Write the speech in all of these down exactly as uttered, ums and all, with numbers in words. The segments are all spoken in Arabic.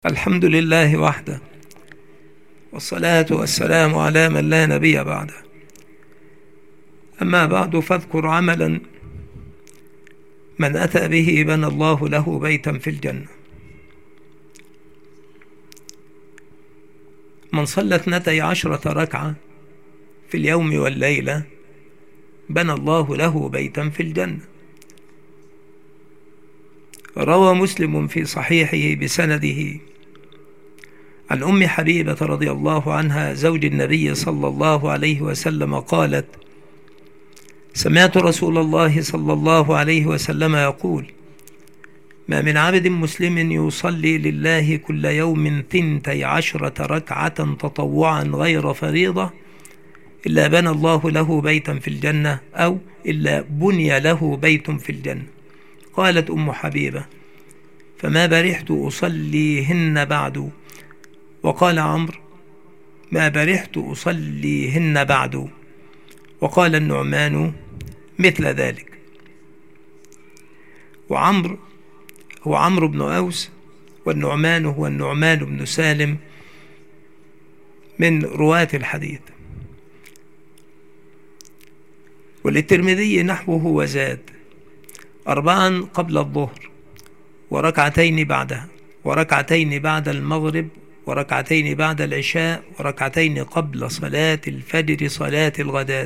الحمد لله وحده، والصلاة والسلام على من لا نبي بعده. أما بعد، فاذكر عملا من أتى به بنى الله له بيتا في الجنة. من صلى اثنتي عشرة ركعة في اليوم والليلة بنى الله له بيتا في الجنة. روى مسلم في صحيحه بسنده عن أم حبيبة رضي الله عنها زوج النبي صلى الله عليه وسلم قالت: سمعت رسول الله صلى الله عليه وسلم يقول: ما من عبد مسلم يصلي لله كل يوم ثنتي عشرة ركعة تطوعا غير فريضة إلا بنى الله له بيتا في الجنة، أو إلا بني له بيت في الجنة. قالت أم حبيبة: فما برحت أصليهن بعد. وقال عمرو: ما برحت أصليهن بعد. وقال النعمان مثل ذلك. وعمرو هو عمرو بن أوس، والنعمان هو النعمان بن سالم من رواة الحديث. وللترمذي نحوه وزاد: أربعا قبل الظهر، وركعتين بعدها، وركعتين بعد المغرب، وركعتين بعد العشاء، وركعتين قبل صلاة الفجر صلاة الغداة.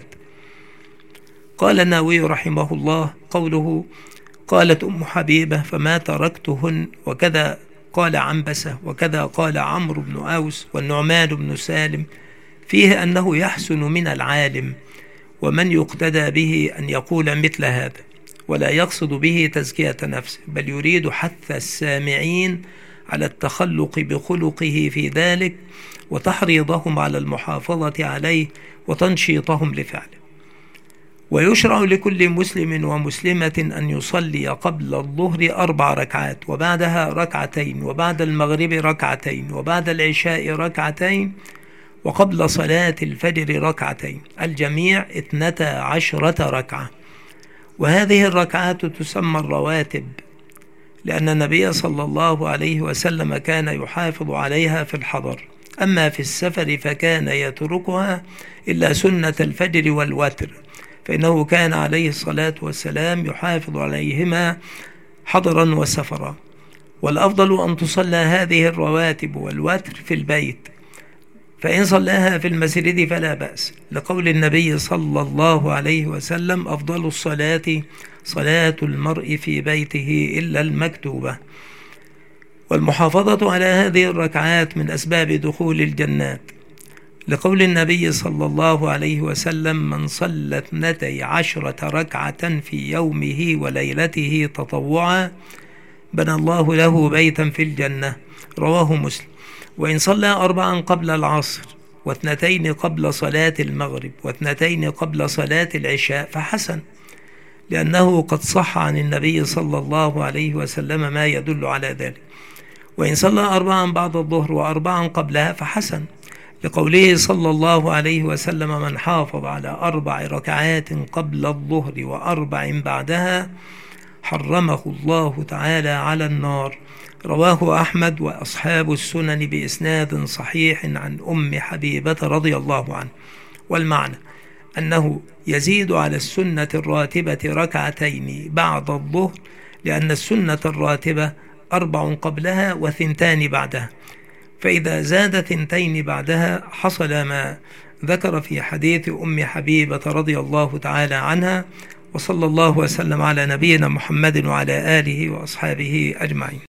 قال النووي رحمه الله: قوله قالت أم حبيبة فما تركتهن، وكذا قال عنبسة، وكذا قال عمرو بن أوس والنعمان بن سالم، فيه أنه يحسن من العالم ومن يقتدى به أن يقول مثل هذا، ولا يقصد به تزكية نفسه، بل يريد حث السامعين على التخلق بخلقه في ذلك، وتحريضهم على المحافظة عليه، وتنشيطهم لفعله. ويشرع لكل مسلم ومسلمة أن يصلي قبل الظهر أربع ركعات، وبعدها ركعتين، وبعد المغرب ركعتين، وبعد العشاء ركعتين، وقبل صلاة الفجر ركعتين، الجميع اثنتا عشرة ركعة. وهذه الركعات تسمى الرواتب، لأن النبي صلى الله عليه وسلم كان يحافظ عليها في الحضر، أما في السفر فكان يتركها إلا سنة الفجر والوتر، فإنه كان عليه الصلاة والسلام يحافظ عليهما حضرا وسفرا. والأفضل أن تصلى هذه الرواتب والوتر في البيت، فإن صلاها في المسجد فلا بأس، لقول النبي صلى الله عليه وسلم: أفضل الصلاة صلاة المرء في بيته إلا المكتوبة. والمحافظة على هذه الركعات من أسباب دخول الجنات، لقول النبي صلى الله عليه وسلم: من صلى اثنتي عشرة ركعة في يومه وليلته تطوعا بنى الله له بيتا في الجنة. رواه مسلم. وإن صلى أربعا قبل العصر، واثنتين قبل صلاة المغرب، واثنتين قبل صلاة العشاء فحسن، لأنه قد صح عن النبي صلى الله عليه وسلم ما يدل على ذلك. وإن صلى أربعا بعد الظهر وأربعا قبلها فحسن، لقوله صلى الله عليه وسلم: من حافظ على أربع ركعات قبل الظهر وأربع بعدها حرمه الله تعالى على النار. رواه أحمد وأصحاب السنن بإسناد صحيح عن أم حبيبة رضي الله عنه. والمعنى أنه يزيد على السنة الراتبة ركعتين بعد الظهر، لأن السنة الراتبة أربع قبلها وثنتان بعدها، فإذا زاد ثنتين بعدها حصل ما ذكر في حديث أم حبيبة رضي الله تعالى عنها. وصلى الله وسلم على نبينا محمد وعلى آله وأصحابه أجمعين.